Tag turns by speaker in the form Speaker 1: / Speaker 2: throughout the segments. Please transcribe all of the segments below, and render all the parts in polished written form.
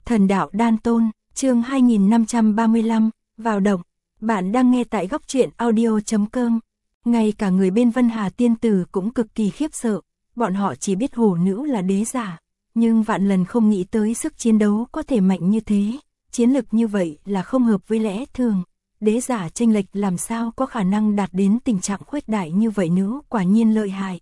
Speaker 1: Thần đạo đan tôn, chương 2535, vào động. Bạn đang nghe tại góc truyện audio.com. Ngay cả người bên Vân Hà tiên tử cũng cực kỳ khiếp sợ, bọn họ chỉ biết hổ nữ là đế giả, nhưng vạn lần không nghĩ tới sức chiến đấu có thể mạnh như thế, chiến lực như vậy là không hợp với lẽ thường. Đế giả chênh lệch làm sao có khả năng đạt đến tình trạng khuếch đại như vậy nữa, quả nhiên lợi hại.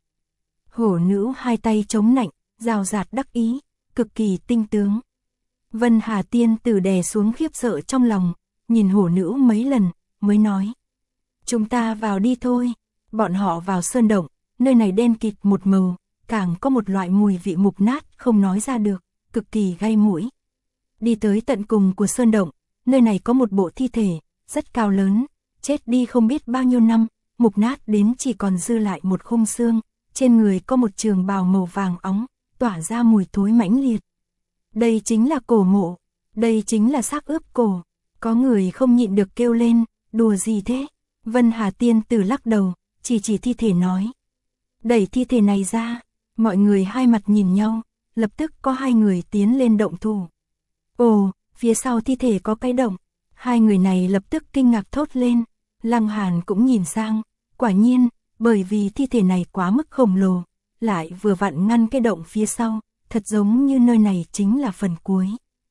Speaker 1: Hổ nữ hai tay chống nạnh, rào rạt đắc ý, cực kỳ tinh tướng. Vân Hà tiên tử đè xuống khiếp sợ trong lòng, nhìn hổ nữ mấy lần, mới nói. Chúng ta vào đi thôi. Bọn họ vào sơn động, nơi này đen kịt một màu, càng có một loại mùi vị mục nát không nói ra được, cực kỳ gai mũi. Đi tới tận cùng của sơn động, nơi này có một bộ thi thể, rất cao lớn, chết đi không biết bao nhiêu năm, mục nát đến chỉ còn dư lại một khung xương, trên người có một trường bào màu vàng óng, tỏa ra mùi thối mãnh liệt. Đây chính là cổ mộ, đây chính là xác ướp cổ. Có người không nhịn được kêu lên, đùa gì thế? Vân Hà tiên tử lắc đầu, chỉ thi thể nói. Đẩy thi thể này ra, mọi người hai mặt nhìn nhau, lập tức có hai người tiến lên động thủ. Ồ, phía sau thi thể có cái động, hai người này lập tức kinh ngạc thốt lên, Lăng Hàn cũng nhìn sang, quả nhiên, bởi vì thi thể này quá mức khổng lồ, lại vừa vặn ngăn cái động phía sau, thật giống như nơi này chính là phần cuối.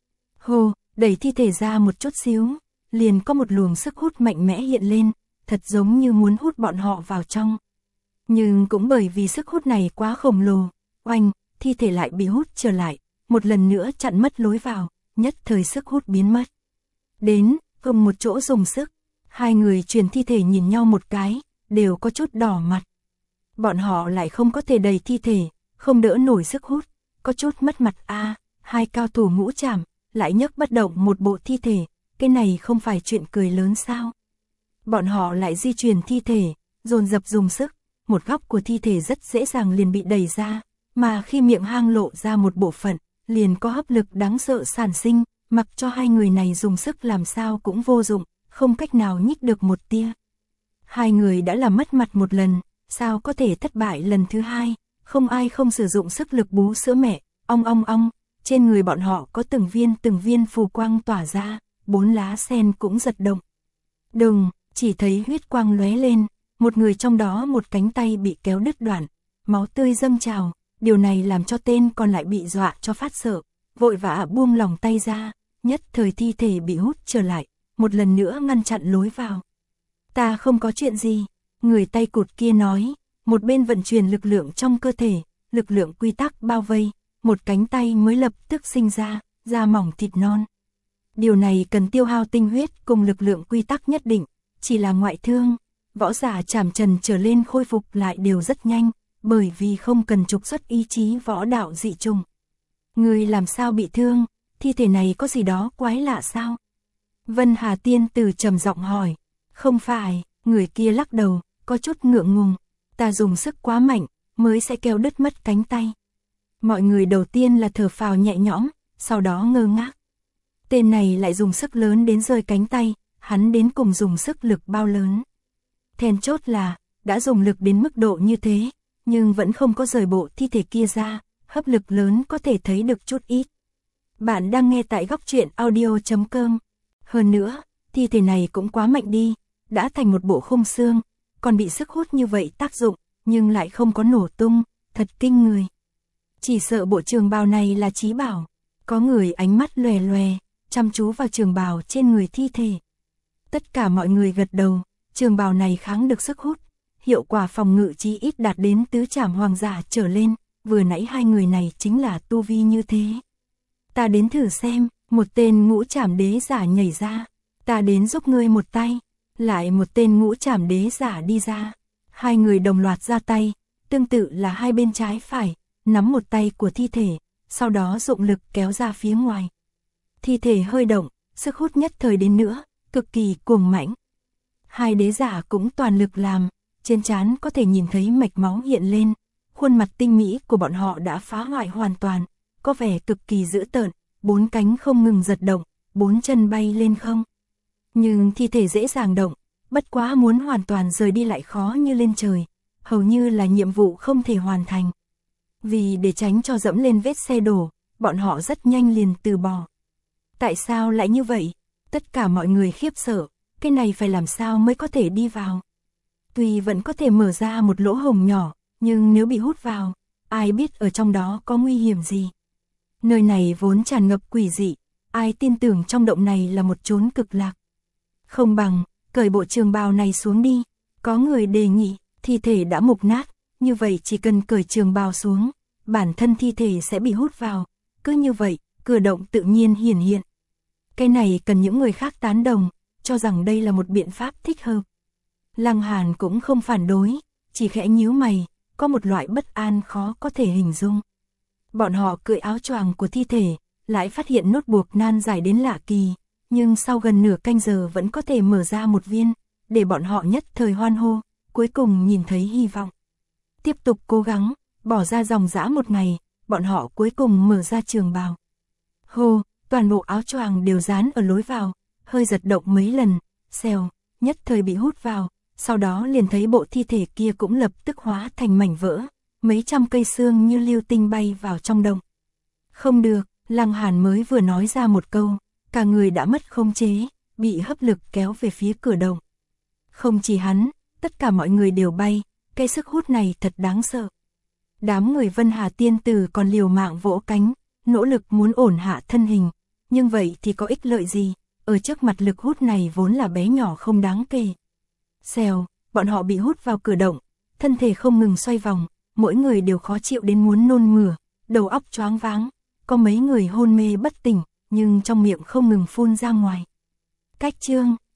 Speaker 1: Hô, đẩy thi thể ra một chút xíu, liền có một luồng sức hút mạnh mẽ hiện lên, thật giống như muốn hút bọn họ vào trong. Nhưng cũng bởi vì sức hút này quá khổng lồ, oanh, thi thể lại bị hút trở lại, một lần nữa chặn mất lối vào, nhất thời sức hút biến mất. Đến, cùng một chỗ dùng sức, hai người truyền thi thể nhìn nhau một cái, đều có chút đỏ mặt. Bọn họ lại không có thể đẩy thi thể, không đỡ nổi sức hút, có chút mất mặt a. Hai cao thủ ngũ trảm, lại nhấc bất động một bộ thi thể, cái này không phải chuyện cười lớn sao? Bọn họ lại di chuyển thi thể, dồn dập dùng sức, một góc của thi thể rất dễ dàng liền bị đẩy ra, mà khi miệng hang lộ ra một bộ phận, liền có hấp lực đáng sợ sản sinh, mặc cho hai người này dùng sức làm sao cũng vô dụng, không cách nào nhích được một tia. Hai người đã làm mất mặt một lần, sao có thể thất bại lần thứ hai? Không ai không sử dụng sức lực bú sữa mẹ, ong ong ong, trên người bọn họ có từng viên phù quang tỏa ra, bốn lá sen cũng giật động. Đùng, chỉ thấy huyết quang lóe lên, một người trong đó một cánh tay bị kéo đứt đoạn, máu tươi dâng trào, điều này làm cho tên còn lại bị dọa cho phát sợ, vội vã buông lòng tay ra, nhất thời thi thể bị hút trở lại, một lần nữa ngăn chặn lối vào. Ta không có chuyện gì, người tay cụt kia nói, một bên vận chuyển lực lượng trong cơ thể, lực lượng quy tắc bao vây, một cánh tay mới lập tức sinh ra, da mỏng thịt non. Điều này cần tiêu hao tinh huyết cùng lực lượng quy tắc nhất định, chỉ là ngoại thương, võ giả trảm trần trở lên khôi phục lại đều rất nhanh, bởi vì không cần trục xuất ý chí võ đạo dị trùng. Người làm sao bị thương, thi thể này có gì đó quái lạ sao? Vân Hà tiên tử trầm giọng hỏi. Không phải, người kia lắc đầu, có chút ngượng ngùng, ta dùng sức quá mạnh, mới sẽ kéo đứt mất cánh tay. Mọi người đầu tiên là thở phào nhẹ nhõm, sau đó ngơ ngác. Tên này lại dùng sức lớn đến rơi cánh tay, hắn đến cùng dùng sức lực bao lớn. Then chốt là, đã dùng lực đến mức độ như thế, nhưng vẫn không có rời bộ thi thể kia ra, hấp lực lớn có thể thấy được chút ít. Bạn đang nghe tại góc truyện audio.com. Hơn nữa, thi thể này cũng quá mạnh đi, đã thành một bộ khung xương, còn bị sức hút như vậy tác dụng, nhưng lại không có nổ tung, thật kinh người. Chỉ sợ bộ trường bào này là chí bảo. Có người ánh mắt lòe lòe, chăm chú vào trường bào trên người thi thể. Tất cả mọi người gật đầu, trường bào này kháng được sức hút, hiệu quả phòng ngự chí ít đạt đến tứ trảm hoàng giả trở lên, vừa nãy hai người này chính là tu vi như thế. Ta đến thử xem, một tên ngũ trảm đế giả nhảy ra, ta đến giúp ngươi một tay, lại một tên ngũ trảm đế giả đi ra. Hai người đồng loạt ra tay, tương tự là hai bên trái phải, nắm một tay của thi thể, sau đó dụng lực kéo ra phía ngoài. Thi thể hơi động, sức hút nhất thời đến nữa, cực kỳ cuồng mãnh. Hai đế giả cũng toàn lực làm, trên trán có thể nhìn thấy mạch máu hiện lên, khuôn mặt tinh mỹ của bọn họ đã phá hoại hoàn toàn, có vẻ cực kỳ dữ tợn, bốn cánh không ngừng giật động, bốn chân bay lên không. Nhưng thi thể dễ dàng động, bất quá muốn hoàn toàn rời đi lại khó như lên trời, hầu như là nhiệm vụ không thể hoàn thành. Vì để tránh cho dẫm lên vết xe đổ, bọn họ rất nhanh liền từ bỏ. Tại sao lại như vậy? Tất cả mọi người khiếp sợ, cái này phải làm sao mới có thể đi vào? Tuy vẫn có thể mở ra một lỗ hổng nhỏ, nhưng nếu bị hút vào, ai biết ở trong đó có nguy hiểm gì? Nơi này vốn tràn ngập quỷ dị, ai tin tưởng trong động này là một chốn cực lạc. Không bằng, cởi bộ trường bào này xuống đi. Có người đề nghị, thi thể đã mục nát, như vậy chỉ cần cởi trường bào xuống, bản thân thi thể sẽ bị hút vào. Cứ như vậy, cửa động tự nhiên hiển hiện. Cái này cần những người khác tán đồng, cho rằng đây là một biện pháp thích hợp. Lăng Hàn cũng không phản đối, chỉ khẽ nhíu mày, có một loại bất an khó có thể hình dung. Bọn họ cởi áo choàng của thi thể, lại phát hiện nốt buộc nan dài đến lạ kỳ, nhưng sau gần nửa canh giờ vẫn có thể mở ra một viên, để bọn họ nhất thời hoan hô, cuối cùng nhìn thấy hy vọng. Tiếp tục cố gắng, bỏ ra dòng dã một ngày, bọn họ cuối cùng mở ra trường bào. Hô, toàn bộ áo choàng đều dán ở lối vào, hơi giật động mấy lần, xèo, nhất thời bị hút vào, sau đó liền thấy bộ thi thể kia cũng lập tức hóa thành mảnh vỡ, mấy trăm cây xương như lưu tinh bay vào trong động. Không được, Lăng Hàn mới vừa nói ra một câu, cả người đã mất khống chế, bị hấp lực kéo về phía cửa động. Không chỉ hắn, tất cả mọi người đều bay, cái sức hút này thật đáng sợ. Đám người Vân Hà tiên tử còn liều mạng vỗ cánh, nỗ lực muốn ổn hạ thân hình, nhưng vậy thì có ích lợi gì, ở trước mặt lực hút này vốn là bé nhỏ không đáng kể. Xèo, bọn họ bị hút vào cửa động, thân thể không ngừng xoay vòng, mỗi người đều khó chịu đến muốn nôn mửa, đầu óc choáng váng, có mấy người hôn mê bất tỉnh, nhưng trong miệng không ngừng phun ra ngoài. Cách chương